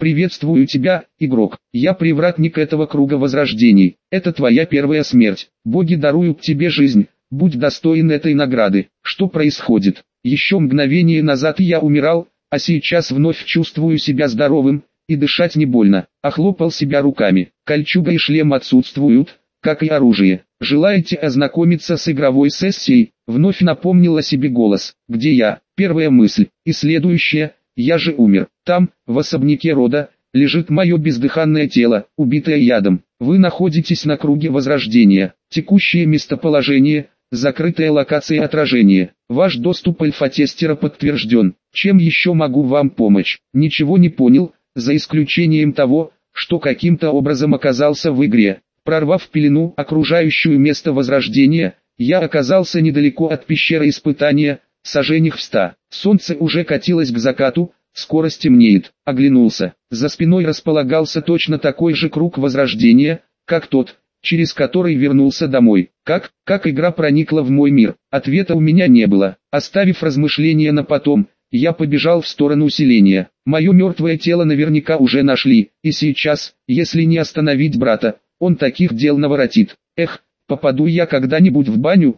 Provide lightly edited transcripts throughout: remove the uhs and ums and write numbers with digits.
Приветствую тебя, игрок. Я привратник этого круга возрождений. Это твоя первая смерть. Боги даруют тебе жизнь. Будь достоин этой награды. Что происходит? Еще мгновение назад я умирал, а сейчас вновь чувствую себя здоровым, и дышать не больно. Охлопал себя руками. Кольчуга и шлем отсутствуют, как и оружие. Желаете ознакомиться с игровой сессией? Вновь напомнил о себе голос. Где я? Первая мысль. И следующая. Я же умер. Там, в особняке рода, лежит мое бездыханное тело, убитое ядом. Вы находитесь на круге возрождения. Текущее местоположение, закрытая локация отражения. Ваш доступ альфа-тестера подтвержден. Чем еще могу вам помочь? Ничего не понял, за исключением того, что каким-то образом оказался в игре. Прорвав пелену, окружающую место возрождения, я оказался недалеко от пещеры испытания, саженях в 100. Солнце уже катилось к закату, скоро стемнеет. Оглянулся. За спиной располагался точно такой же круг возрождения, как тот, через который вернулся домой. Как игра проникла в мой мир? Ответа у меня не было. Оставив размышления на потом, я побежал в сторону селения. Мое мертвое тело наверняка уже нашли, и сейчас, если не остановить брата, он таких дел наворотит. Эх, попаду я когда-нибудь в баню?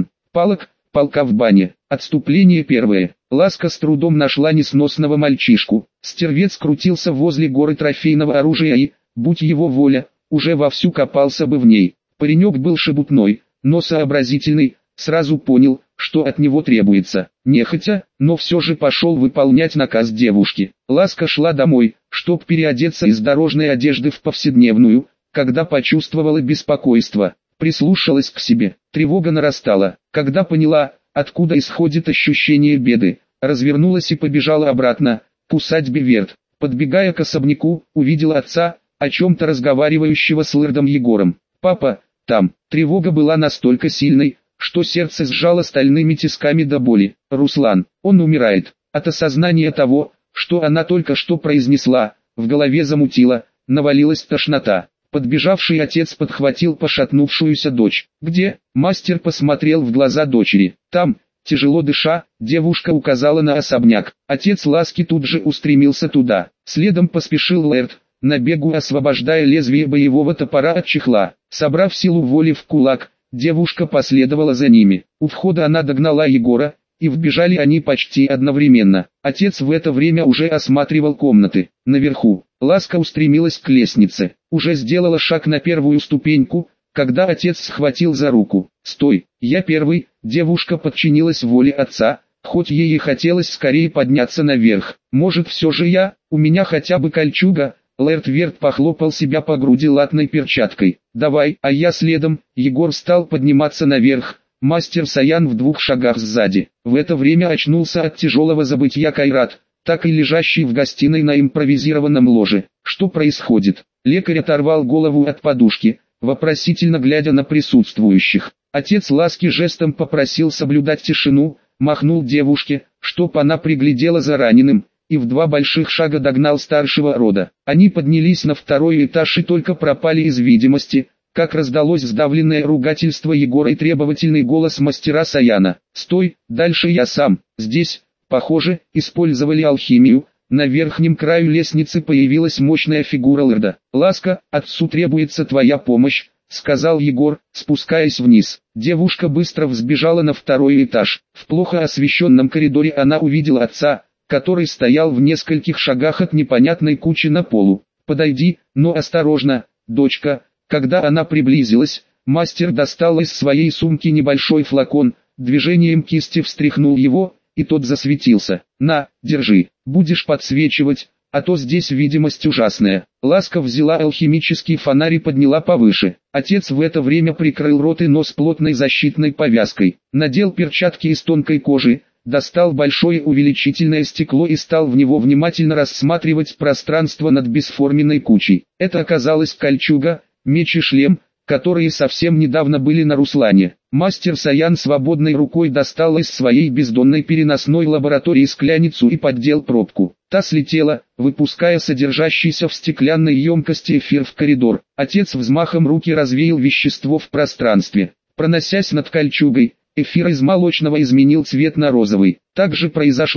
Палка в бане. Отступление первое. Ласка с трудом нашла несносного мальчишку. Стервец крутился возле горы трофейного оружия и, будь его воля, уже вовсю копался бы в ней. Паренек был шебутной, но сообразительный, сразу понял, что от него требуется. Нехотя, но все же пошел выполнять наказ девушки. Ласка шла домой, чтоб переодеться из дорожной одежды в повседневную, когда почувствовала беспокойство. Прислушалась к себе. Тревога нарастала. Когда поняла, откуда исходит ощущение беды, развернулась и побежала обратно, к усадьбе Верт. Подбегая к особняку, увидела отца, о чем-то разговаривающего с лэрдом Егором. «Папа, там». Тревога была настолько сильной, что сердце сжало стальными тисками до боли. «Руслан, он умирает». От осознания того, что она только что произнесла, в голове замутило, навалилась тошнота. Подбежавший отец подхватил пошатнувшуюся дочь. «Где?» Мастер посмотрел в глаза дочери. «Там». Тяжело дыша, девушка указала на особняк. Отец Ласки тут же устремился туда. Следом поспешил Лэрд, на бегу освобождая лезвие боевого топора от чехла. Собрав силу воли в кулак, девушка последовала за ними. У входа она догнала Егора, и вбежали они почти одновременно. Отец в это время уже осматривал комнаты. Наверху, Ласка устремилась к лестнице. Уже сделала шаг на первую ступеньку, когда отец схватил за руку. «Стой, я первый». Девушка подчинилась воле отца, хоть ей и хотелось скорее подняться наверх. «Может все же я, у меня хотя бы кольчуга». Лэрд Верт похлопал себя по груди латной перчаткой. «Давай, а я следом». Егор стал подниматься наверх. Мастер Саян в 2 шагах сзади. В это время очнулся от тяжелого забытья Кайрат, так и лежащий в гостиной на импровизированном ложе. Что происходит? Лекарь оторвал голову от подушки, вопросительно глядя на присутствующих. Отец Ласки жестом попросил соблюдать тишину, махнул девушке, чтоб она приглядела за раненым, и в 2 больших шага догнал старшего рода. Они поднялись на 2-й этаж и только пропали из видимости, как раздалось сдавленное ругательство Егора и требовательный голос мастера Саяна. «Стой, дальше я сам». Здесь, похоже, использовали алхимию. На верхнем краю лестницы появилась мощная фигура Лэрда. «Ласка, отцу требуется твоя помощь», — сказал Егор, спускаясь вниз. Девушка быстро взбежала на 2-й этаж. В плохо освещенном коридоре она увидела отца, который стоял в нескольких шагах от непонятной кучи на полу. «Подойди, но осторожно, дочка». Когда она приблизилась, мастер достал из своей сумки небольшой флакон, движением кисти встряхнул его, и тот засветился. «На, держи, будешь подсвечивать, а то здесь видимость ужасная». Ласка взяла алхимический фонарь и подняла повыше. Отец в это время прикрыл рот и нос плотной защитной повязкой, надел перчатки из тонкой кожи, достал большое увеличительное стекло и стал в него внимательно рассматривать пространство над бесформенной кучей. Это оказалась кольчуга, меч и шлем, которые совсем недавно были на Руслане. Мастер Саян свободной рукой достал из своей бездонной переносной лаборатории скляницу и поддел пробку. Та слетела, выпуская содержащийся в стеклянной емкости эфир в коридор. Отец взмахом руки развеял вещество в пространстве. Проносясь над кольчугой, эфир из молочного изменил цвет на розовый. Так же произошло,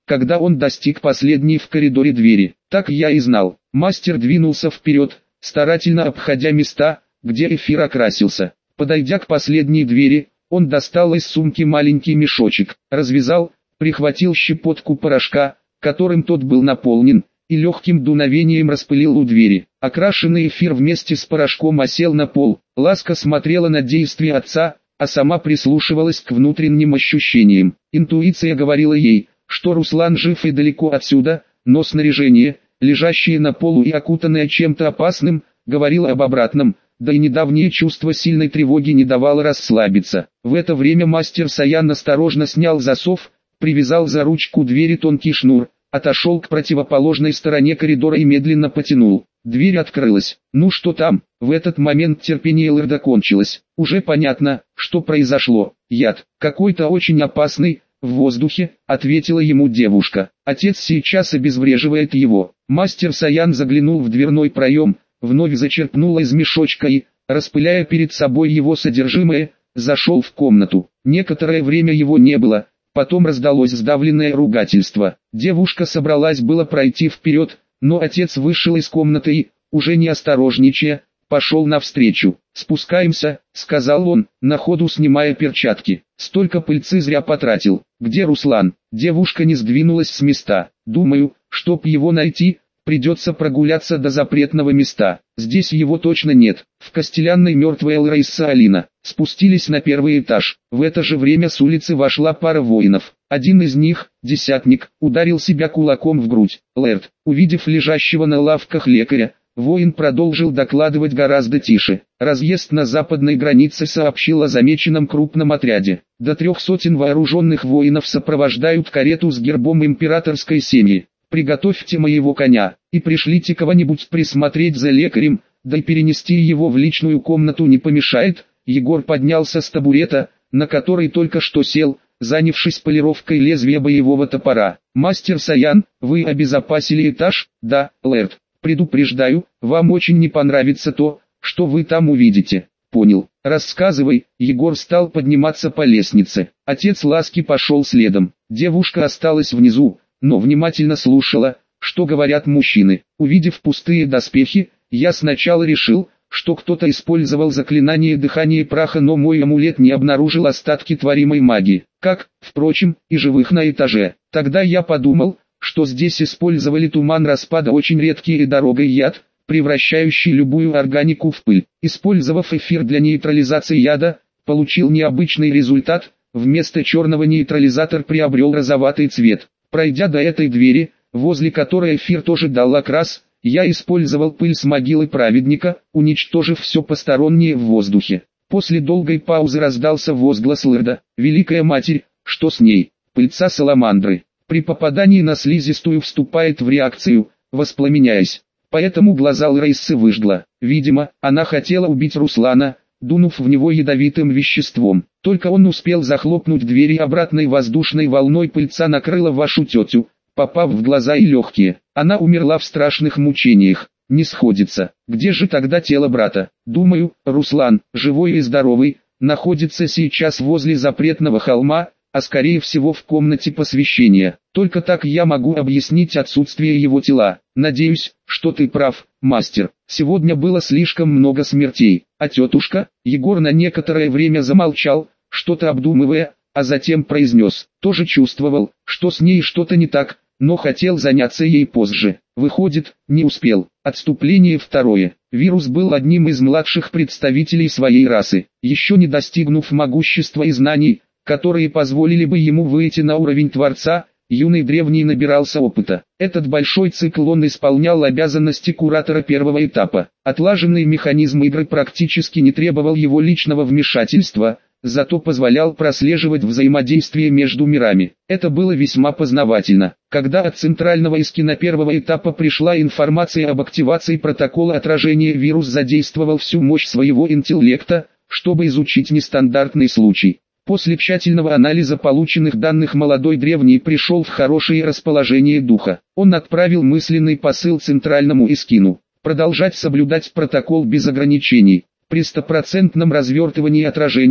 когда он достиг последней в коридоре двери. Так я и знал. Мастер двинулся вперед, старательно обходя места, где эфир окрасился. Подойдя к последней двери, он достал из сумки маленький мешочек, развязал, прихватил щепотку порошка, которым тот был наполнен, и легким дуновением распылил у двери. Окрашенный эфир вместе с порошком осел на пол. Ласка смотрела на действия отца, а сама прислушивалась к внутренним ощущениям. Интуиция говорила ей, что Руслан жив и далеко отсюда, но снаряжение, лежащее на полу и окутанное чем-то опасным, говорило об обратном, да и недавнее чувство сильной тревоги не давало расслабиться. В это время мастер Саян осторожно снял засов, привязал за ручку двери тонкий шнур, отошел к противоположной стороне коридора и медленно потянул. Дверь открылась. Ну что там? В этот момент терпение Лэрда кончилось. Уже понятно, что произошло. Яд, какой-то очень опасный, в воздухе, ответила ему девушка. Отец сейчас обезвреживает его. Мастер Саян заглянул в дверной проем, вновь зачерпнул из мешочка и, распыляя перед собой его содержимое, зашел в комнату. Некоторое время его не было. Потом раздалось сдавленное ругательство. Девушка собралась было пройти вперед, но отец вышел из комнаты и, уже не осторожничая, пошел навстречу. «Спускаемся», — сказал он, на ходу снимая перчатки. «Столько пыльцы зря потратил. Где Руслан?» Девушка не сдвинулась с места. «Думаю, чтоб его найти, придется прогуляться до запретного места. Здесь его точно нет». В Костелянной мертвая Лрейса Алина. Спустились на первый этаж. В это же время с улицы вошла пара воинов. Один из них, десятник, ударил себя кулаком в грудь. Лэрд, увидев лежащего на лавках лекаря, воин продолжил докладывать гораздо тише. Разъезд на западной границе сообщил о замеченном крупном отряде. До 300 вооруженных воинов сопровождают карету с гербом императорской семьи. Приготовьте моего коня, и пришлите кого-нибудь присмотреть за лекарем, да и перенести его в личную комнату не помешает. Егор поднялся с табурета, на который только что сел, занявшись полировкой лезвия боевого топора. «Мастер Саян, вы обезопасили этаж?» «Да, Лэрд. Предупреждаю, вам очень не понравится то, что вы там увидите». «Понял. Рассказывай». Егор стал подниматься по лестнице. Отец Ласки пошел следом. Девушка осталась внизу, но внимательно слушала, что говорят мужчины. Увидев пустые доспехи, я сначала решил, что кто-то использовал заклинание дыхания праха, но мой амулет не обнаружил остатки творимой магии, как, впрочем, и живых на этаже. Тогда я подумал, что здесь использовали туман распада, очень редкий и дорогой яд, превращающий любую органику в пыль. Использовав эфир для нейтрализации яда, получил необычный результат, вместо черного нейтрализатор приобрел розоватый цвет. Пройдя до этой двери, возле которой эфир тоже дал окрас, я использовал пыль с могилы праведника, уничтожив все постороннее в воздухе. После долгой паузы раздался возглас Лэрда: «Великая Матерь, что с ней?» Пыльца саламандры. При попадании на слизистую вступает в реакцию, воспламеняясь. Поэтому глаза Лрейсы выжгла. Видимо, она хотела убить Руслана, дунув в него ядовитым веществом. Только он успел захлопнуть дверь, и обратной воздушной волной пыльца накрыла вашу тетю, попав в глаза и легкие. Она умерла в страшных мучениях. Не сходится. Где же тогда тело брата? Думаю, Руслан, живой и здоровый, находится сейчас возле запретного холма, а скорее всего в комнате посвящения. Только так я могу объяснить отсутствие его тела. Надеюсь, что ты прав, мастер. Сегодня было слишком много смертей. А тетушка? Егор на некоторое время замолчал, что-то обдумывая, а затем произнес. Тоже чувствовал, что с ней что-то не так, но хотел заняться ей позже. Выходит, не успел. Отступление второе. Вирус был одним из младших представителей своей расы, еще не достигнув могущества и знаний, которые позволили бы ему выйти на уровень Творца. Юный древний набирался опыта. Этот большой цикл он исполнял обязанности куратора первого этапа. Отлаженный механизм игры практически не требовал его личного вмешательства, зато позволял прослеживать взаимодействие между мирами. Это было весьма познавательно. Когда от центрального эскина первого этапа пришла информация об активации протокола отражения, вирус задействовал всю мощь своего интеллекта, чтобы изучить нестандартный случай. После тщательного анализа полученных данных молодой древний пришел в хорошее расположение духа. Он отправил мысленный посыл центральному эскину: продолжать соблюдать протокол без ограничений. При стопроцентном развертывании отражения,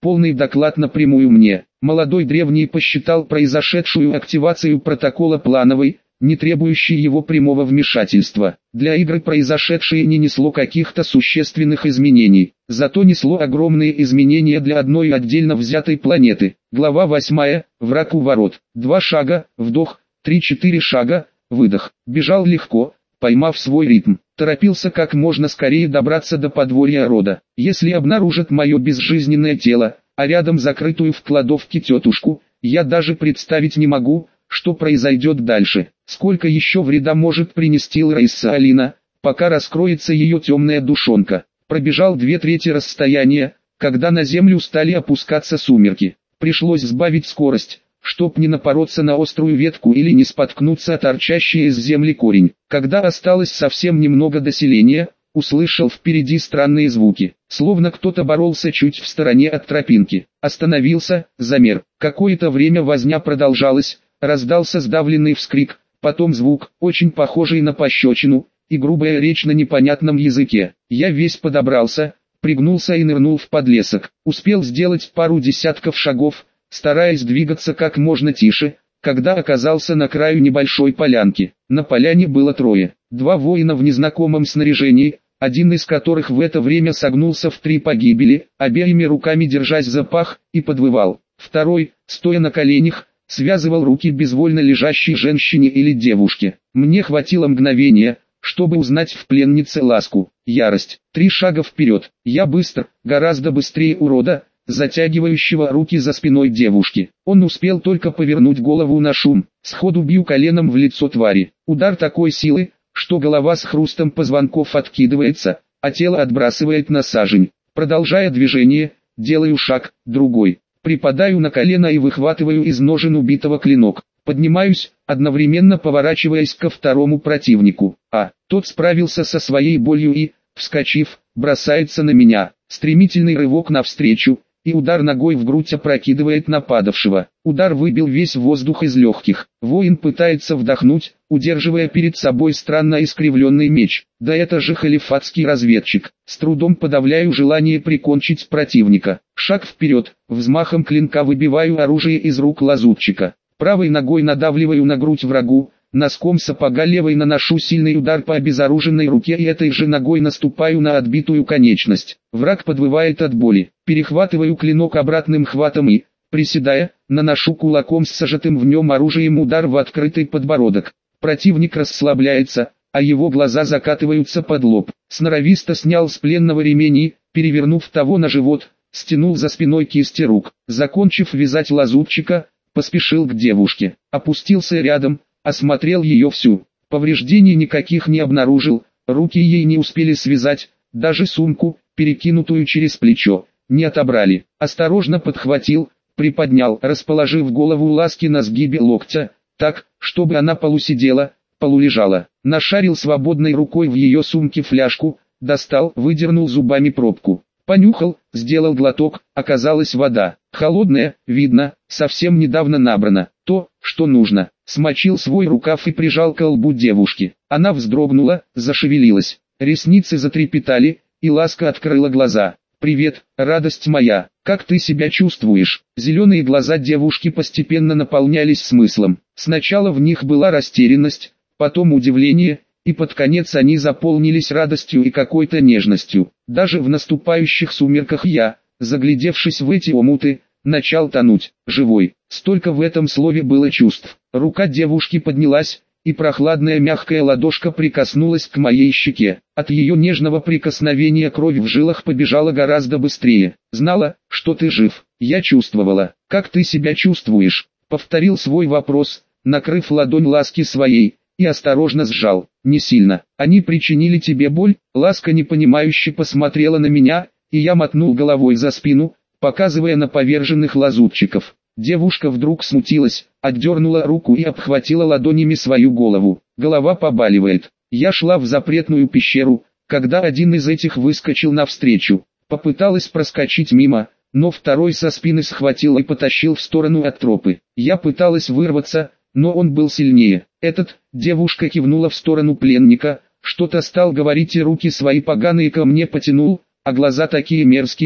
полный доклад напрямую мне. Молодой древний посчитал произошедшую активацию протокола плановой, не требующей его прямого вмешательства. Для игры произошедшее не несло каких-то существенных изменений, зато несло огромные изменения для одной отдельно взятой планеты. Глава 8. Враг у ворот. 2 шага, вдох, 3-4 шага, выдох. Бежал легко, поймав свой ритм. Торопился как можно скорее добраться до подворья рода. Если обнаружат мое безжизненное тело, а рядом закрытую в кладовке тетушку, я даже представить не могу, что произойдет дальше. Сколько еще вреда может принести Лариса Алина, пока раскроется ее темная душонка. Пробежал 2/3 расстояния, когда на землю стали опускаться сумерки. Пришлось сбавить скорость, чтоб не напороться на острую ветку или не споткнуться о торчащий из земли корень. Когда осталось совсем немного до селения, услышал впереди странные звуки, словно кто-то боролся чуть в стороне от тропинки. Остановился, замер. Какое-то время возня продолжалась, раздался сдавленный вскрик, потом звук, очень похожий на пощечину, и грубая речь на непонятном языке. Я весь подобрался, пригнулся и нырнул в подлесок. Успел сделать пару десятков шагов, стараясь двигаться как можно тише, когда оказался на краю небольшой полянки. На поляне было 3. 2 воина в незнакомом снаряжении, один из которых в это время согнулся в 3 погибели, обеими руками держась за пах, и подвывал. Второй, стоя на коленях, связывал руки безвольно лежащей женщине или девушке. Мне хватило мгновения, чтобы узнать в пленнице ласку. Ярость. 3 шага вперед. Я быстро, гораздо быстрее урода, затягивающего руки за спиной девушки. Он успел только повернуть голову на шум. Сходу бью коленом в лицо твари. Удар такой силы, что голова с хрустом позвонков откидывается, а тело отбрасывает на сажень. Продолжая движение, делаю шаг, другой. Припадаю на колено и выхватываю из ножен убитого клинок. Поднимаюсь, одновременно поворачиваясь ко второму противнику. Тот справился со своей болью и, вскочив, бросается на меня. Стремительный рывок навстречу, и удар ногой в грудь опрокидывает нападавшего. Удар выбил весь воздух из легких. Воин пытается вдохнуть, удерживая перед собой странно искривленный меч. Да это же халифатский разведчик. С трудом подавляю желание прикончить противника. Шаг вперед, взмахом клинка выбиваю оружие из рук лазутчика. Правой ногой надавливаю на грудь врагу, носком сапога левой наношу сильный удар по обезоруженной руке и этой же ногой наступаю на отбитую конечность. Враг подвывает от боли. Перехватываю клинок обратным хватом и, приседая, наношу кулаком с зажатым в нем оружием удар в открытый подбородок. Противник расслабляется, а его глаза закатываются под лоб. Сноровисто снял с пленного ремень и, перевернув того на живот, стянул за спиной кисти рук. Закончив вязать лазутчика, поспешил к девушке. Опустился рядом, осмотрел ее всю. Повреждений никаких не обнаружил, руки ей не успели связать, даже сумку, перекинутую через плечо, не отобрали. Осторожно подхватил, приподнял, расположив голову Ласки на сгибе локтя, так, чтобы она полусидела, полулежала. Нашарил свободной рукой в ее сумке фляжку, достал, выдернул зубами пробку. Понюхал, сделал глоток, оказалась вода. Холодная, видно, совсем недавно набрана. То, что нужно. Смочил свой рукав и прижал к лбу девушки. Она вздрогнула, зашевелилась. Ресницы затрепетали, и Ласка открыла глаза. «Привет, радость моя, как ты себя чувствуешь?» Зеленые глаза девушки постепенно наполнялись смыслом. Сначала в них была растерянность, потом удивление, и под конец они заполнились радостью и какой-то нежностью. Даже в наступающих сумерках я, заглядевшись в эти омуты, начал тонуть. Живой. Столько в этом слове было чувств. Рука девушки поднялась, и прохладная мягкая ладошка прикоснулась к моей щеке. От ее нежного прикосновения кровь в жилах побежала гораздо быстрее. «Знала, что ты жив. Я чувствовала. Как ты себя чувствуешь?» Повторил свой вопрос, накрыв ладонь Ласки своей, и осторожно сжал. «Не сильно. Они причинили тебе боль?» Ласка непонимающе посмотрела на меня, и я мотнул головой за спину, показывая на поверженных лазутчиков. Девушка вдруг смутилась, отдернула руку и обхватила ладонями свою голову. Голова побаливает. Я шла в запретную пещеру, когда один из этих выскочил навстречу. Попыталась проскочить мимо, но второй со спины схватил и потащил в сторону от тропы. Я пыталась вырваться, но он был сильнее. Девушка кивнула в сторону пленника, что-то стал говорить и руки свои поганые ко мне потянул, а глаза такие мерзкие,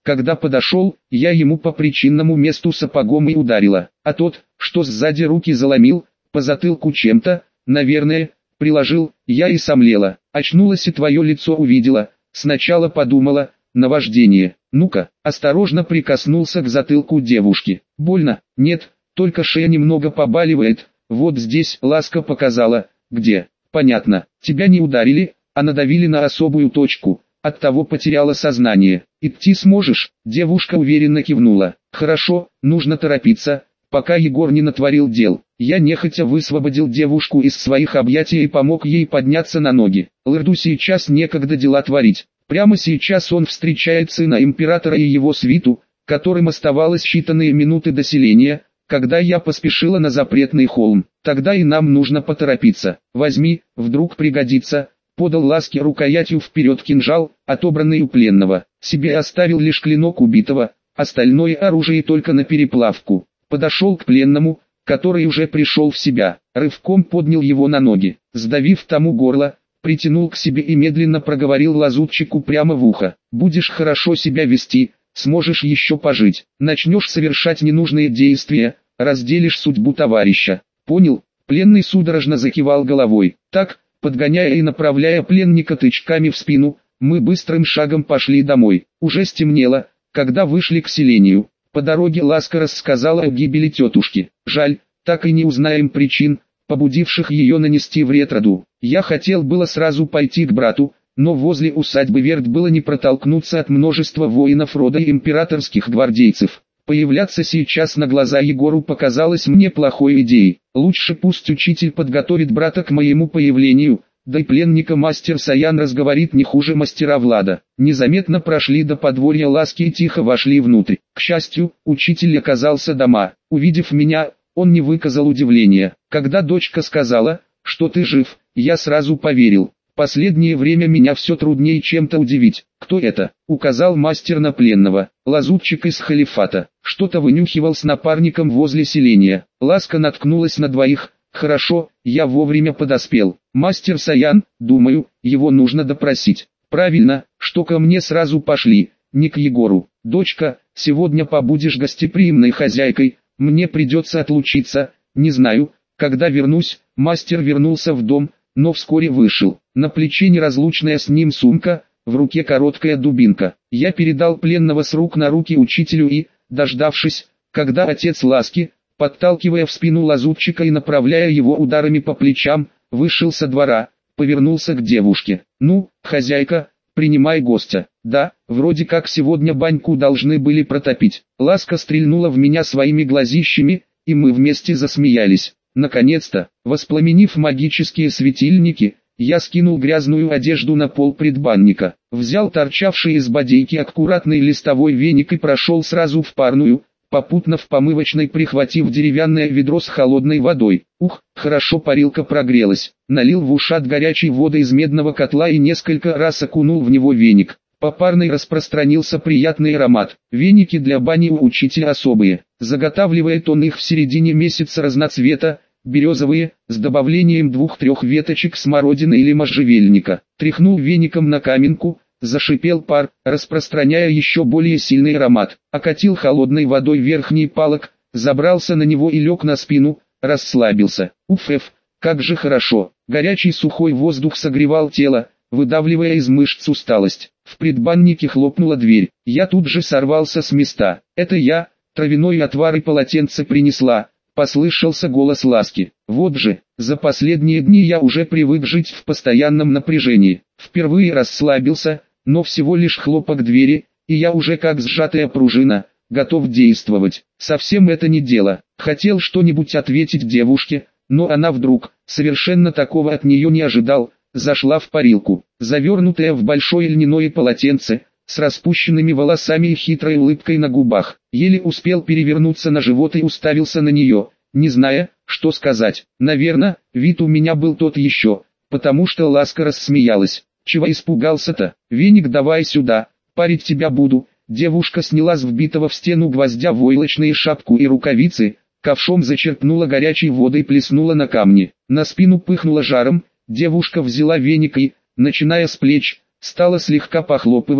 Когда подошел, я ему по причинному месту сапогом и ударила, а тот, что сзади руки заломил, по затылку чем-то, наверное, приложил. Я и сомлела, очнулась и твое лицо увидела, сначала подумала, наваждение. Ну-ка, осторожно прикоснулся к затылку девушки. Больно? Нет, только шея немного побаливает, вот здесь. Ласка показала, где. Понятно, тебя не ударили, а надавили на особую точку, оттого потеряла сознание. Идти сможешь? Девушка уверенно кивнула. Хорошо, нужно торопиться, пока Егор не натворил дел. Я нехотя высвободил девушку из своих объятий и помог ей подняться на ноги. Лэрду сейчас некогда дела творить. Прямо сейчас он встречает сына императора и его свиту, которым оставалось считанные минуты до селения, когда я поспешила на запретный холм. Тогда и нам нужно поторопиться. Возьми, вдруг пригодится. Подал Ласке рукоятью вперед кинжал, отобранный у пленного. Себе оставил лишь клинок убитого, остальное оружие только на переплавку. Подошел к пленному, который уже пришел в себя, рывком поднял его на ноги, сдавив тому горло, притянул к себе и медленно проговорил лазутчику прямо в ухо. «Будешь хорошо себя вести, сможешь еще пожить. Начнешь совершать ненужные действия, разделишь судьбу товарища. Понял?» Пленный судорожно закивал головой. Так, подгоняя и направляя пленника тычками в спину, мы быстрым шагом пошли домой. Уже стемнело, когда вышли к селению. По дороге Ласка рассказала о гибели тетушки. Жаль, так и не узнаем причин, побудивших ее нанести вред роду. Я хотел было сразу пойти к брату, но возле усадьбы Верт было не протолкнуться от множества воинов рода и императорских гвардейцев. Появляться сейчас на глаза Егору показалось мне плохой идеей. Лучше пусть учитель подготовит брата к моему появлению, да и пленника мастер Саян разговорит не хуже мастера Влада. Незаметно прошли до подворья Ласки и тихо вошли внутрь. К счастью, учитель оказался дома. Увидев меня, он не выказал удивления. Когда дочка сказала, что ты жив, я сразу поверил. Последнее время меня все труднее чем-то удивить. Кто это? Указал мастер на пленного. Лазутчик из халифата. Что-то вынюхивал с напарником возле селения. Ласка наткнулась на двоих. Хорошо, я вовремя подоспел. Мастер Саян, думаю, его нужно допросить. Правильно, что ко мне сразу пошли, не к Егору. Дочка, сегодня побудешь гостеприимной хозяйкой, мне придется отлучиться, не знаю, когда вернусь. Мастер вернулся в дом, но вскоре вышел. На плече неразлучная с ним сумка, в руке короткая дубинка. Я передал пленного с рук на руки учителю и, дождавшись, когда отец Ласки, подталкивая в спину лазутчика и направляя его ударами по плечам, вышел со двора, повернулся к девушке. «Ну, хозяйка, принимай гостя». «Да, вроде как сегодня баньку должны были протопить». Ласка стрельнула в меня своими глазищами, и мы вместе засмеялись. Наконец-то, воспламенив магические светильники, я скинул грязную одежду на пол предбанника, взял торчавший из бодейки аккуратный листовой веник и прошел сразу в парную, попутно в помывочной прихватив деревянное ведро с холодной водой. Ух, хорошо парилка прогрелась. Налил в ушат горячей воды из медного котла и несколько раз окунул в него веник. По парной распространился приятный аромат. Веники для бани у учителя особые. Заготавливает он их в середине месяца разноцвета, березовые, с добавлением 2-3 веточек смородины или можжевельника. Тряхнул веником на каменку, зашипел пар, распространяя еще более сильный аромат. Окатил холодной водой верхний палок, забрался на него и лег на спину, расслабился. Уф, как же хорошо. Горячий сухой воздух согревал тело, выдавливая из мышц усталость. В предбаннике хлопнула дверь. Я тут же сорвался с места. «Это я, травяной отвар и полотенце принесла», — послышался голос Ласки. Вот же, за последние дни я уже привык жить в постоянном напряжении. Впервые расслабился, но всего лишь хлопок двери, и я уже как сжатая пружина, готов действовать. Совсем это не дело. Хотел что-нибудь ответить девушке, но она вдруг, совершенно такого от нее не ожидал, зашла в парилку, завернутая в большое льняное полотенце, с распущенными волосами и хитрой улыбкой на губах. Еле успел перевернуться на живот и уставился на нее, не зная, что сказать. Наверное, вид у меня был тот еще, потому что Ласка рассмеялась. «Чего испугался-то? Веник давай сюда, парить тебя буду». Девушка сняла с вбитого в стену гвоздя войлочные шапку и рукавицы, ковшом зачерпнула горячей водой и плеснула на камни. На спину пыхнула жаром, девушка взяла веник и, начиная с плеч, стала слегка похлопывать,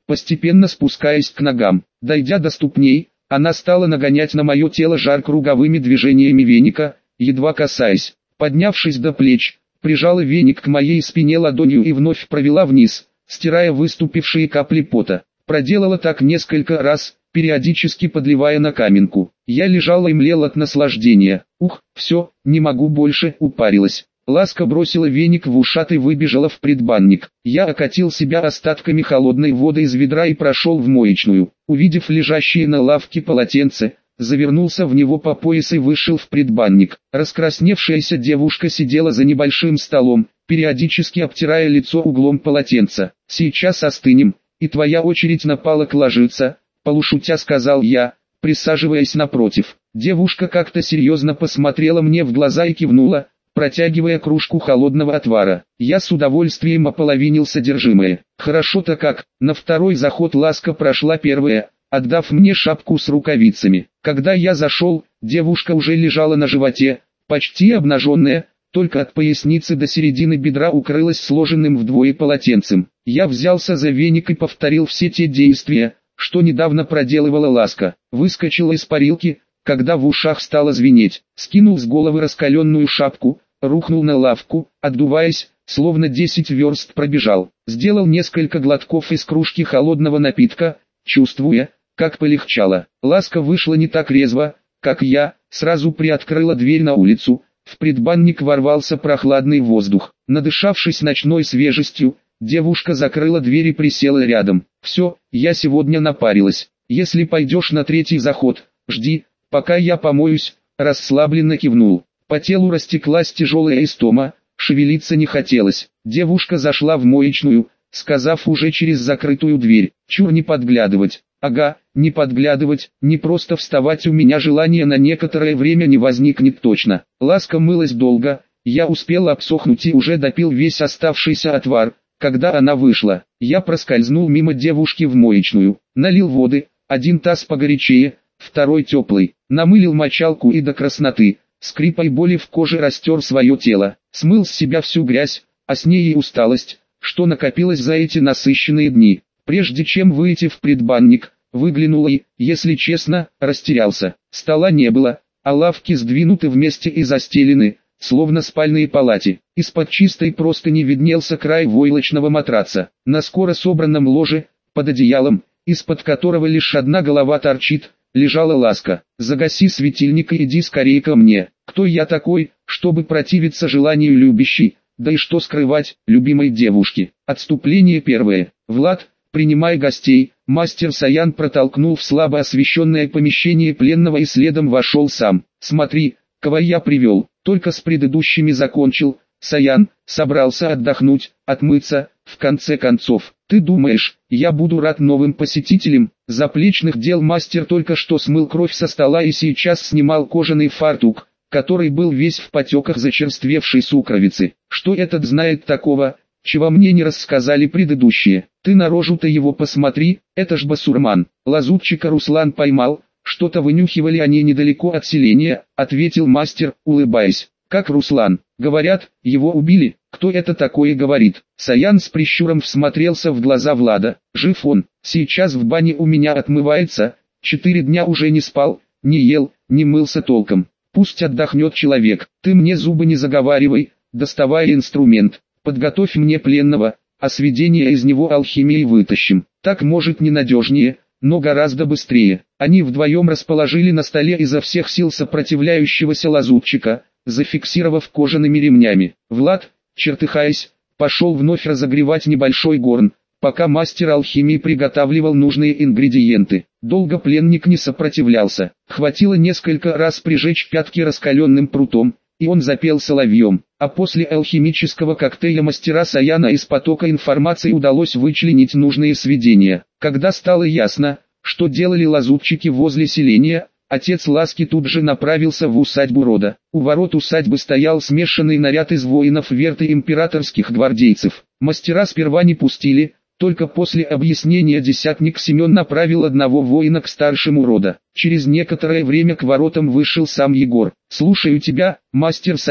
постепенно спускаясь к ногам. Дойдя до ступней, она стала нагонять на мое тело жар круговыми движениями веника, едва касаясь. Поднявшись до плеч, прижала веник к моей спине ладонью и вновь провела вниз, стирая выступившие капли пота. Проделала так несколько раз, периодически подливая на каменку. Я лежала и млел от наслаждения. Ух, все, не могу больше, упарилась. Ласка бросила веник в ушат и выбежала в предбанник. Я окатил себя остатками холодной воды из ведра и прошел в моечную. Увидев лежащие на лавке полотенце, завернулся в него по пояс и вышел в предбанник. Раскрасневшаяся девушка сидела за небольшим столом, периодически обтирая лицо углом полотенца. «Сейчас остынем, и твоя очередь на палок ложится», — полушутя сказал я, присаживаясь напротив. Девушка как-то серьезно посмотрела мне в глаза и кивнула, протягивая кружку холодного отвара. Я с удовольствием ополовинил содержимое. Хорошо-то как, на второй заход Ласка прошла первая, отдав мне шапку с рукавицами. Когда я зашел, девушка уже лежала на животе, почти обнаженная, только от поясницы до середины бедра укрылась сложенным вдвое полотенцем. Я взялся за веник и повторил все те действия, что недавно проделывала Ласка. Выскочил из парилки, когда в ушах стало звенеть, скинул с головы раскаленную шапку, рухнул на лавку, отдуваясь, словно 10 верст пробежал. Сделал несколько глотков из кружки холодного напитка, чувствуя, как полегчало. Ласка вышла не так резво, как я, сразу приоткрыла дверь на улицу. В предбанник ворвался прохладный воздух. Надышавшись ночной свежестью, девушка закрыла дверь и присела рядом. «Все, я сегодня напарилась. Если пойдешь на третий заход, жди, пока я помоюсь», — расслабленно кивнул. По телу растеклась тяжелая истома, шевелиться не хотелось. Девушка зашла в моечную, сказав уже через закрытую дверь: «Чур не подглядывать». «Ага, не подглядывать, не просто вставать, у меня желание на некоторое время не возникнет точно». Ласка мылась долго, я успел обсохнуть и уже допил весь оставшийся отвар, когда она вышла. Я проскользнул мимо девушки в моечную, налил воды, один таз погорячее, второй теплый, намылил мочалку и до красноты, скрипа и боли в коже растер свое тело, смыл с себя всю грязь, а с ней и усталость, что накопилось за эти насыщенные дни. Прежде чем выйти в предбанник, выглянул и, если честно, растерялся. Стола не было, а лавки сдвинуты вместе и застелены, словно спальные палати. Из-под чистой простыни виднелся край войлочного матраца. На скоро собранном ложе, под одеялом, из-под которого лишь одна голова торчит, лежала Ласка. «Загаси светильник и иди скорее ко мне. Кто я такой, чтобы противиться желанию любящей, да и что скрывать, любимой девушки?» Отступление первое. «Влад, принимай гостей». Мастер Саян протолкнул в слабо освещенное помещение пленного и следом вошел сам. «Смотри, кого я привел, только с предыдущими закончил». Саян собрался отдохнуть, отмыться, в конце концов. «Ты думаешь, я буду рад новым посетителям?» Заплечных дел мастер только что смыл кровь со стола и сейчас снимал кожаный фартук, который был весь в потеках зачерствевшей сукровицы. «Что этот знает такого, чего мне не рассказали предыдущие? Ты на рожу-то его посмотри, это ж басурман». Лазутчика Руслан поймал, что-то вынюхивали они недалеко от селения, ответил мастер, улыбаясь. «Как Руслан? Говорят, его убили. Кто это такое говорит?» Саян с прищуром всмотрелся в глаза Влада. «Жив он, сейчас в бане у меня отмывается, 4 дня уже не спал, не ел, не мылся толком. Пусть отдохнет человек. Ты мне зубы не заговаривай, доставай инструмент, подготовь мне пленного, а сведения из него алхимией вытащим. Так может ненадежнее, но гораздо быстрее». Они вдвоем расположили на столе изо всех сил сопротивляющегося лазутчика, зафиксировав кожаными ремнями. Влад, чертыхаясь, пошел вновь разогревать небольшой горн, пока мастер алхимии приготавливал нужные ингредиенты. Долго пленник не сопротивлялся. Хватило несколько раз прижечь пятки раскаленным прутом, и он запел соловьем. А после алхимического коктейля мастера Саяна из потока информации удалось вычленить нужные сведения. Когда стало ясно, что делали лазутчики возле селения, отец Ласки тут же направился в усадьбу рода. У ворот усадьбы стоял смешанный наряд из воинов верты императорских гвардейцев. Мастера сперва не пустили, только после объяснения десятник Семен направил одного воина к старшему рода. Через некоторое время к воротам вышел сам Егор. «Слушаю тебя, мастер Саян».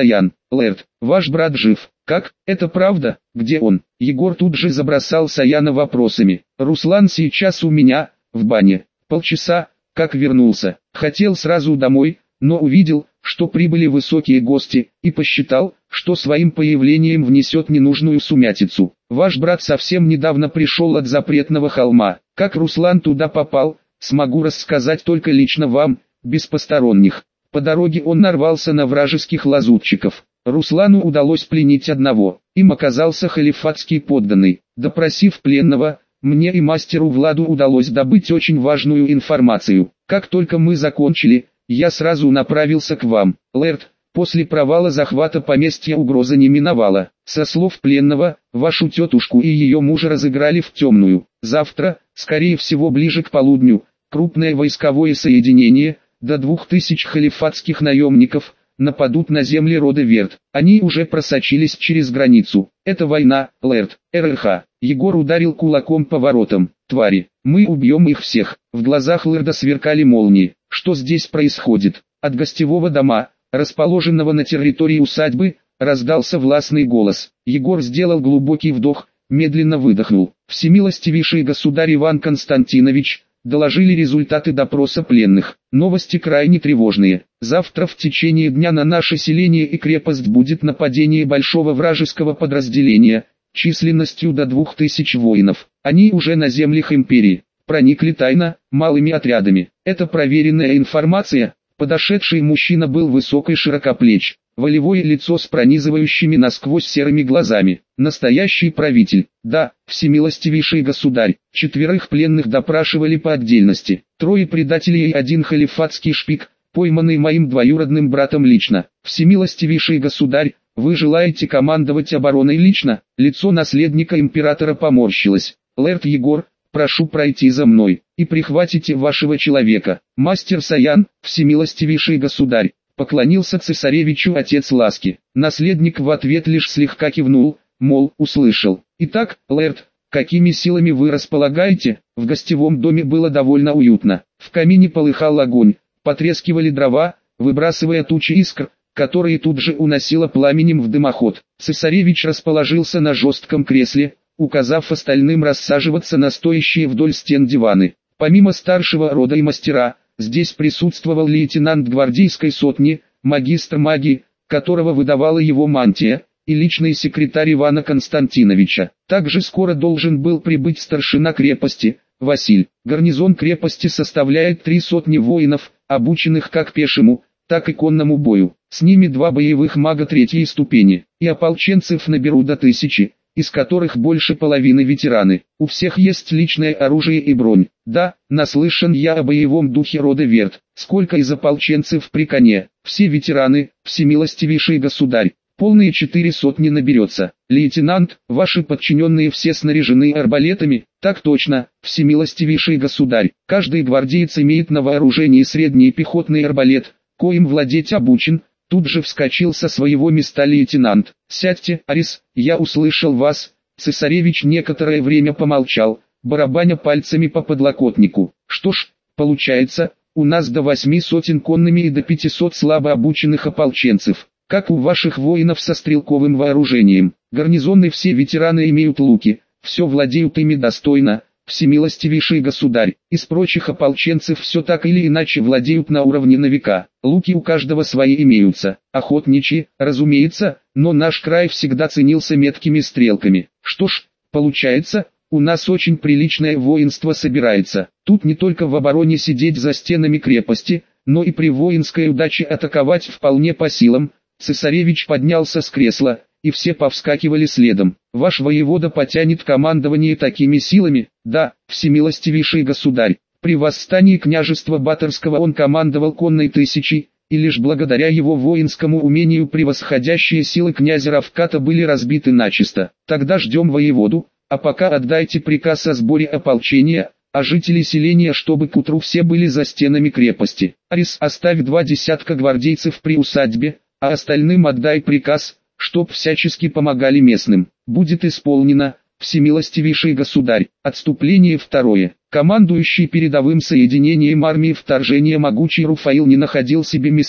Лэрд, ваш брат жив. Как? Это правда? Где он? Егор тут же забросал Саяна вопросами. Руслан сейчас у меня, в бане. Полчаса, как вернулся. Хотел сразу домой, но увидел, что прибыли высокие гости, и посчитал, что своим появлением внесет ненужную сумятицу. Ваш брат совсем недавно пришел от запретного холма. Как Руслан туда попал, смогу рассказать только лично вам, без посторонних. По дороге он нарвался на вражеских лазутчиков. Руслану удалось пленить одного, им оказался халифатский подданный. Допросив пленного, мне и мастеру Владу удалось добыть очень важную информацию. Как только мы закончили, я сразу направился к вам, Лэрд. После провала захвата поместья угроза не миновала. Со слов пленного, вашу тетушку и ее мужа разыграли в темную. Завтра, скорее всего ближе к полудню, крупное войсковое соединение, до 2000 халифатских наемников, нападут на земли рода Верт. Они уже просочились через границу. Это война, Лэрд. РРХ. Егор ударил кулаком по воротам. Твари, мы убьем их всех. В глазах Лэрда сверкали молнии. Что здесь происходит? От гостевого дома, расположенного на территории усадьбы, раздался властный голос. Егор сделал глубокий вдох, медленно выдохнул. Всемилостивейший государь Иван Константинович, доложили результаты допроса пленных. Новости крайне тревожные. Завтра в течение дня на наше селение и крепость будет нападение большого вражеского подразделения, численностью до 2000 воинов. Они уже на землях империи. Проникли тайно, малыми отрядами. Это проверенная информация. Подошедший мужчина был высок и широкоплеч. Волевое лицо с пронизывающими насквозь серыми глазами. Настоящий правитель. Да, всемилостивейший государь. 4 пленных допрашивали по отдельности. 3 предателей и 1 халифатский шпик, пойманный моим двоюродным братом лично. Всемилостивейший государь, вы желаете командовать обороной лично? Лицо наследника императора поморщилось. Лэрд Егор, прошу пройти за мной, и прихватите вашего человека. Мастер Саян, всемилостивейший государь, поклонился цесаревичу отец Ласки. Наследник в ответ лишь слегка кивнул, мол, услышал. Итак, Лэрд, какими силами вы располагаете? В гостевом доме было довольно уютно. В камине полыхал огонь, потрескивали дрова, выбрасывая тучи искр, которые тут же уносило пламенем в дымоход. Цесаревич расположился на жестком кресле, указав остальным рассаживаться на стоящие вдоль стен диваны. Помимо старшего рода и мастера, здесь присутствовал лейтенант гвардейской сотни, магистр магии, которого выдавала его мантия, и личный секретарь Ивана Константиновича. Также скоро должен был прибыть старшина крепости, Василь. Гарнизон крепости составляет 300 воинов, обученных как пешему, так и конному бою. С ними 2 боевых мага 3-й ступени, и ополченцев наберут до 1000, из которых больше половины ветераны. У всех есть личное оружие и бронь. Да, наслышан я о боевом духе рода Верт. Сколько из ополченцев при коне? Все ветераны, всемилостивейший государь. Полные 400 наберется. Лейтенант, ваши подчиненные все снаряжены арбалетами? Так точно, всемилостивейший государь. Каждый гвардеец имеет на вооружении средний пехотный арбалет, коим владеть обучен. Тут же вскочил со своего места лейтенант. «Сядьте, Арис, я услышал вас». Цесаревич некоторое время помолчал, барабаня пальцами по подлокотнику. «Что ж, получается, у нас до 800 конными и до 500 слабо обученных ополченцев. Как у ваших воинов со стрелковым вооружением. Гарнизоны все ветераны имеют луки, все владеют ими достойно». Всемилостивейший государь, из прочих ополченцев все так или иначе владеют на уровне новика. Луки у каждого свои имеются, охотничьи, разумеется, но наш край всегда ценился меткими стрелками. Что ж, получается, у нас очень приличное воинство собирается. Тут не только в обороне сидеть за стенами крепости, но и при воинской удаче атаковать вполне по силам. Цесаревич поднялся с кресла, и все повскакивали следом. Ваш воевода потянет командование такими силами? Да, всемилостивейший государь. При восстании княжества Баторского он командовал конной 1000, и лишь благодаря его воинскому умению превосходящие силы князя Равката были разбиты начисто. Тогда ждем воеводу, а пока отдайте приказ о сборе ополчения, а жители селения, чтобы к утру все были за стенами крепости. Арис, оставь 2 десятка гвардейцев при усадьбе, а остальным отдай приказ, чтоб всячески помогали местным. Будет исполнено, всемилостивейший государь. Отступление 2. Командующий передовым соединением армии вторжения могучий Руфаил не находил себе места.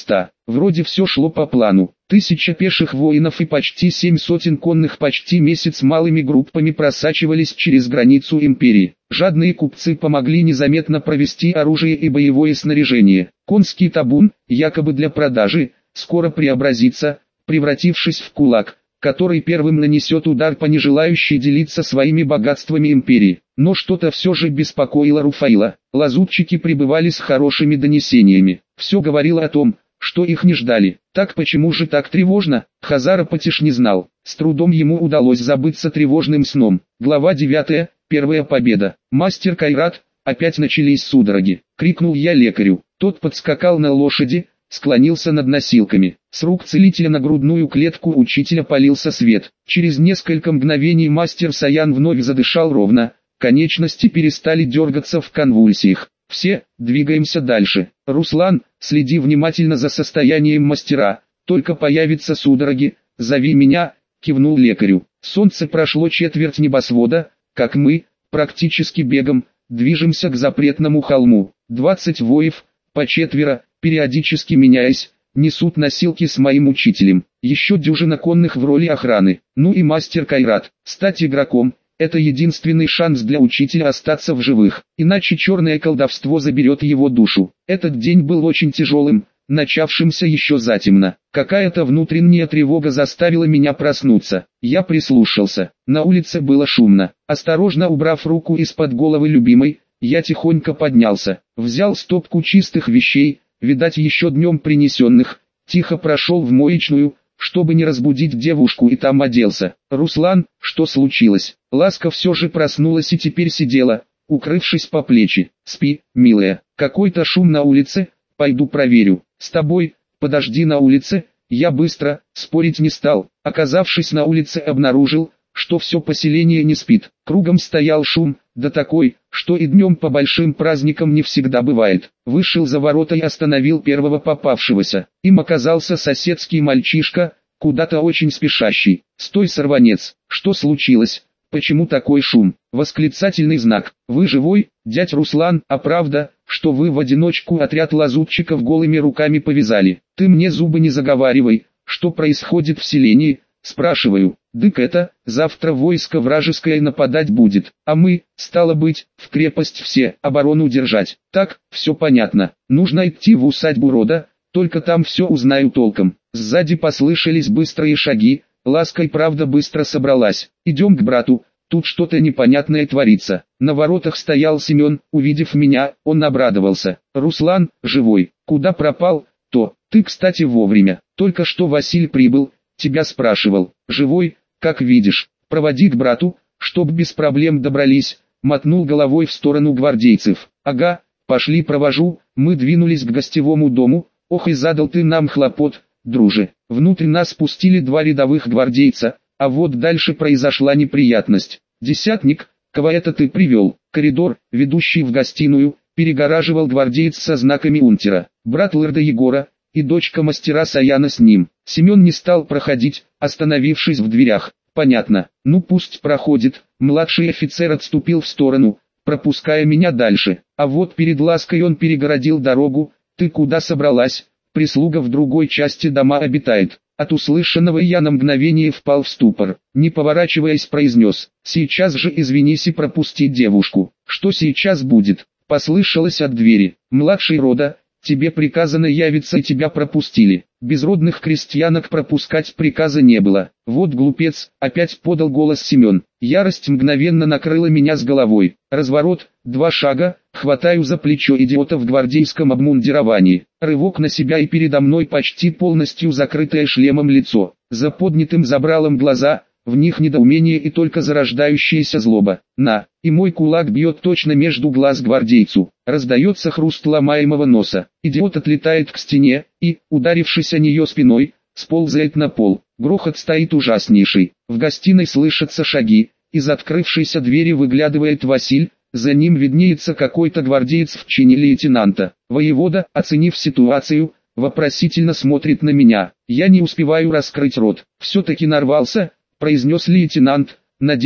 Вроде все шло по плану. 1000 пеших воинов и почти 7 сотен конных почти месяц малыми группами просачивались через границу империи. Жадные купцы помогли незаметно провести оружие и боевое снаряжение. Конский табун, якобы для продажи, скоро преобразится, превратившись в кулак, который первым нанесет удар по нежелающей делиться своими богатствами империи. Но что-то все же беспокоило Руфаила. Лазутчики прибывали с хорошими донесениями. Все говорило о том, что их не ждали. Так почему же так тревожно? Хазар Апатиш не знал. С трудом ему удалось забыться тревожным сном. Глава 9. Первая победа. Мастер Кайрат, опять начались судороги. Крикнул я лекарю. Тот подскакал на лошади, склонился над носилками. С рук целителя на грудную клетку учителя полился свет. Через несколько мгновений мастер Саян вновь задышал ровно. Конечности перестали дергаться в конвульсиях. Все, двигаемся дальше. Руслан, следи внимательно за состоянием мастера. Только появятся судороги, зови меня, кивнул лекарю. Солнце прошло четверть небосвода, как мы, практически бегом, движемся к запретному холму. 20 воев, по четверо, периодически меняясь, несут носилки с моим учителем. Еще дюжина конных в роли охраны. Ну и мастер Кайрат, стать игроком. Это единственный шанс для учителя остаться в живых, иначе черное колдовство заберет его душу. Этот день был очень тяжелым, начавшимся еще затемно. Какая-то внутренняя тревога заставила меня проснуться. Я прислушался. На улице было шумно. Осторожно убрав руку из-под головы любимой, я тихонько поднялся, взял стопку чистых вещей, видать еще днем принесенных, тихо прошел в моечную, чтобы не разбудить девушку, и там оделся. «Руслан, что случилось?» Ласка все же проснулась и теперь сидела, укрывшись по плечи. «Спи, милая, какой-то шум на улице, пойду проверю. С тобой, подожди на улице». Я быстро, спорить не стал. Оказавшись на улице, обнаружил, что все поселение не спит. Кругом стоял шум, да такой, что и днем по большим праздникам не всегда бывает. Вышел за ворота и остановил первого попавшегося. Им оказался соседский мальчишка, куда-то очень спешащий. «Стой, сорванец, что случилось? Почему такой шум?» Восклицательный знак. «Вы живой, дядь Руслан? А правда, что вы в одиночку отряд лазутчиков голыми руками повязали? Ты мне зубы не заговаривай, что происходит в селении?» Спрашиваю. «Дык это, завтра войско вражеское нападать будет, а мы, стало быть, в крепость все, оборону держать». «Так, все понятно. Нужно идти в усадьбу рода, только там все узнаю толком». Сзади послышались быстрые шаги, Ласка и правда быстро собралась. «Идем к брату, тут что-то непонятное творится». На воротах стоял Семен, увидев меня, он обрадовался. «Руслан, живой, куда пропал?» «То, ты, кстати, вовремя, только что Василь прибыл, тебя спрашивал». «Живой, как видишь, проводи к брату, чтоб без проблем добрались», мотнул головой в сторону гвардейцев. «Ага, пошли провожу». Мы двинулись к гостевому дому. «Ох и задал ты нам хлопот, друже». Внутрь нас пустили 2 рядовых гвардейца, а вот дальше произошла неприятность. «Десятник, кого это ты привел?» Коридор, ведущий в гостиную, перегораживал гвардеец со знаками унтера. Брат лорда Егора и дочка мастера Саяна с ним. Семен не стал проходить, остановившись в дверях. «Понятно, ну пусть проходит». Младший офицер отступил в сторону, пропуская меня дальше. А вот перед Лаской он перегородил дорогу. «Ты куда собралась? Прислуга в другой части дома обитает». От услышанного я на мгновение впал в ступор. Не поворачиваясь, произнес: «Сейчас же извинись и пропусти девушку». «Что сейчас будет?» Послышалось от двери. «Младший рода, тебе приказано явиться, и тебя пропустили». Безродных крестьянок пропускать приказа не было. «Вот глупец», опять подал голос Семен. Ярость мгновенно накрыла меня с головой. Разворот, 2 шага, хватаю за плечо идиота в гвардейском обмундировании. Рывок на себя, и передо мной почти полностью закрытое шлемом лицо. За поднятым забралом глаза, в них недоумение и только зарождающаяся злоба. «На!» И мой кулак бьет точно между глаз гвардейцу. Раздается хруст ломаемого носа. Идиот отлетает к стене и, ударившись о нее спиной, сползает на пол. Грохот стоит ужаснейший. В гостиной слышатся шаги. Из открывшейся двери выглядывает Василь. За ним виднеется какой-то гвардеец в чине лейтенанта. Воевода, оценив ситуацию, вопросительно смотрит на меня. Я не успеваю раскрыть рот. «Все-таки нарвался», — произнес лейтенант. «Надеюсь,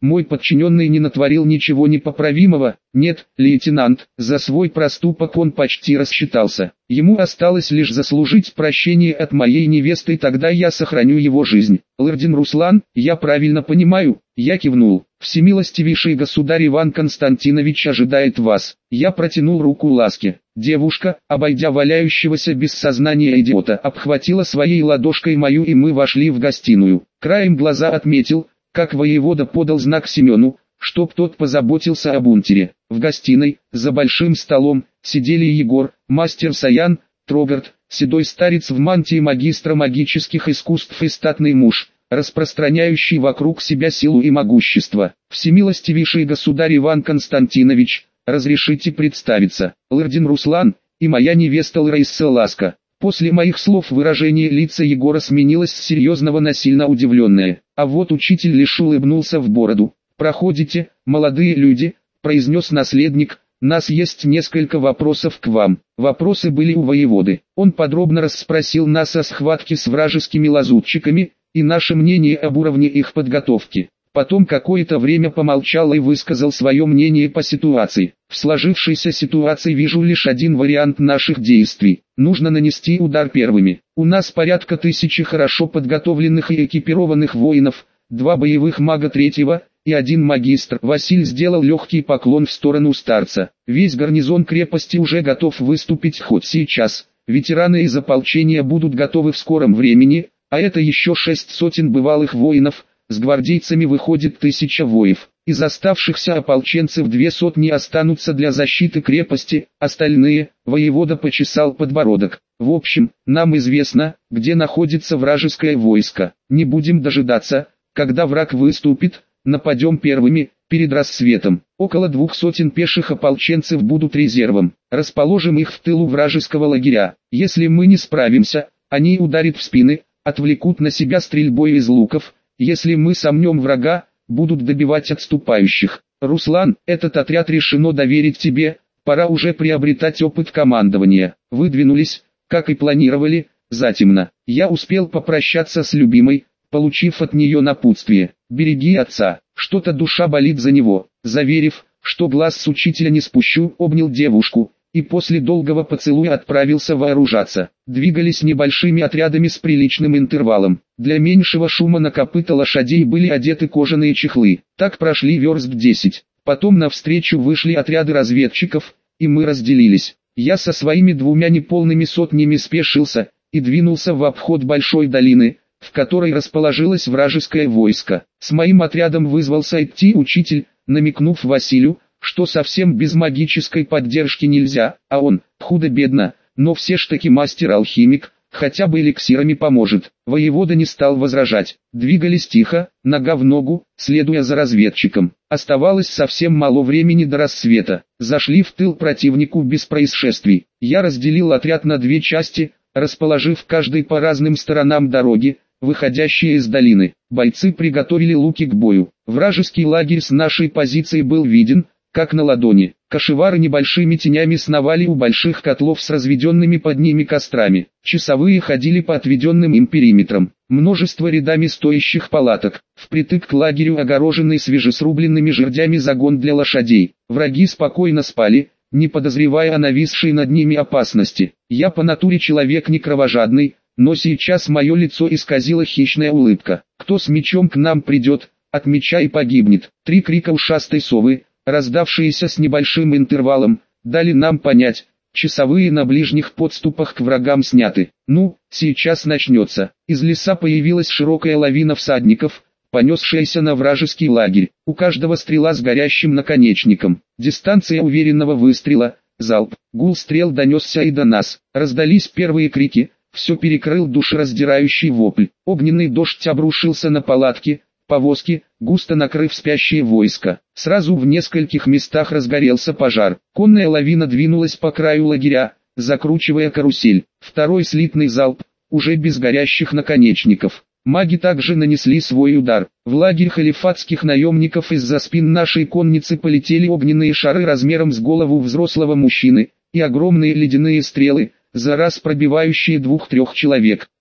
Мой подчиненный не натворил ничего непоправимого. Нет, лейтенант, за свой проступок он почти рассчитался. Ему осталось лишь заслужить прощение от моей невесты, тогда я сохраню его жизнь. Лордин Руслан, я правильно понимаю? Я кивнул. Всемилостивейший государь Иван Константинович ожидает вас. Я протянул руку Ласке. Девушка, обойдя валяющегося без сознания идиота, обхватила своей ладошкой мою, и мы вошли в гостиную. Краем глаза отметил, как воевода подал знак Семену, чтоб тот позаботился об унтере. В гостиной, за большим столом, сидели Егор, мастер Саян, Трогард, седой старец в мантии магистра магических искусств и статный муж, распространяющий вокруг себя силу и могущество. Всемилостивейший государь Иван Константинович, разрешите представиться, Лордин Руслан, и моя невеста Лариса Ласка. После моих слов выражение лица Егора сменилось с серьезного на сильно удивленное, а вот учитель лишь улыбнулся в бороду. «Проходите, молодые люди», — произнес наследник, — «нас есть несколько вопросов к вам». Вопросы были у воеводы. Он подробно расспросил нас о схватке с вражескими лазутчиками и наше мнение об уровне их подготовки. Потом какое-то время помолчал и высказал свое мнение по ситуации. В сложившейся ситуации вижу лишь один вариант наших действий. Нужно нанести удар первыми. У нас порядка 1000 хорошо подготовленных и экипированных воинов, 2 боевых мага третьего и 1 магистр. Василь сделал легкий поклон в сторону старца. Весь гарнизон крепости уже готов выступить хоть сейчас. Ветераны из ополчения будут готовы в скором времени, а это еще 6 сотен бывалых воинов. С гвардейцами выходит 1000 воев. Из оставшихся ополченцев 2 сотни останутся для защиты крепости, остальные, воевода почесал подбородок. В общем, нам известно, где находится вражеское войско. Не будем дожидаться, когда враг выступит, нападем первыми, перед рассветом. Около 2 сотен пеших ополченцев будут резервом. Расположим их в тылу вражеского лагеря. Если мы не справимся, они ударят в спины, отвлекут на себя стрельбой из луков. Если мы сомнем врага, будут добивать отступающих. Руслан, этот отряд решено доверить тебе, пора уже приобретать опыт командования. Выдвинулись, как и планировали, затемно. Я успел попрощаться с любимой, получив от нее напутствие. Береги отца, что-то душа болит за него. Заверив, что глаз с учителя не спущу, обнял девушку и после долгого поцелуя отправился вооружаться. Двигались небольшими отрядами с приличным интервалом. Для меньшего шума на копыта лошадей были одеты кожаные чехлы. Так прошли верст 10. Потом навстречу вышли отряды разведчиков, и мы разделились. Я со своими 2 неполными сотнями спешился и двинулся в обход большой долины, в которой расположилось вражеское войско. С моим отрядом вызвался идти учитель, намекнув Василию, что совсем без магической поддержки нельзя, а он, худо-бедно, но все ж таки мастер-алхимик, хотя бы эликсирами поможет. Воевода не стал возражать. Двигались тихо, нога в ногу, следуя за разведчиком. Оставалось совсем мало времени до рассвета. Зашли в тыл противнику без происшествий. Я разделил отряд на 2 части, расположив каждый по разным сторонам дороги, выходящие из долины. Бойцы приготовили луки к бою. Вражеский лагерь с нашей позиции был виден, как на ладони. Кошевары небольшими тенями сновали у больших котлов с разведенными под ними кострами. Часовые ходили по отведенным им периметрам. Множество рядами стоящих палаток. Впритык к лагерю огороженный свежесрубленными жердями загон для лошадей. Враги спокойно спали, не подозревая о нависшей над ними опасности. Я по натуре человек не кровожадный, но сейчас мое лицо исказила хищная улыбка. Кто с мечом к нам придет, от меча и погибнет. 3 крика ушастой совы, раздавшиеся с небольшим интервалом, дали нам понять, часовые на ближних подступах к врагам сняты. Ну, сейчас начнется. Из леса появилась широкая лавина всадников, понесшаяся на вражеский лагерь. У каждого стрела с горящим наконечником. Дистанция уверенного выстрела, залп, гул стрел донесся и до нас. Раздались первые крики, все перекрыл душераздирающий вопль. Огненный дождь обрушился на палатки, повозки, густо накрыв спящее войско. Сразу в нескольких местах разгорелся пожар. Конная лавина двинулась по краю лагеря, закручивая карусель. Второй слитный залп, уже без горящих наконечников. Маги также нанесли свой удар. В лагерь халифатских наемников из-за спин нашей конницы полетели огненные шары размером с голову взрослого мужчины, и огромные ледяные стрелы, за раз пробивающие 2-3 человек.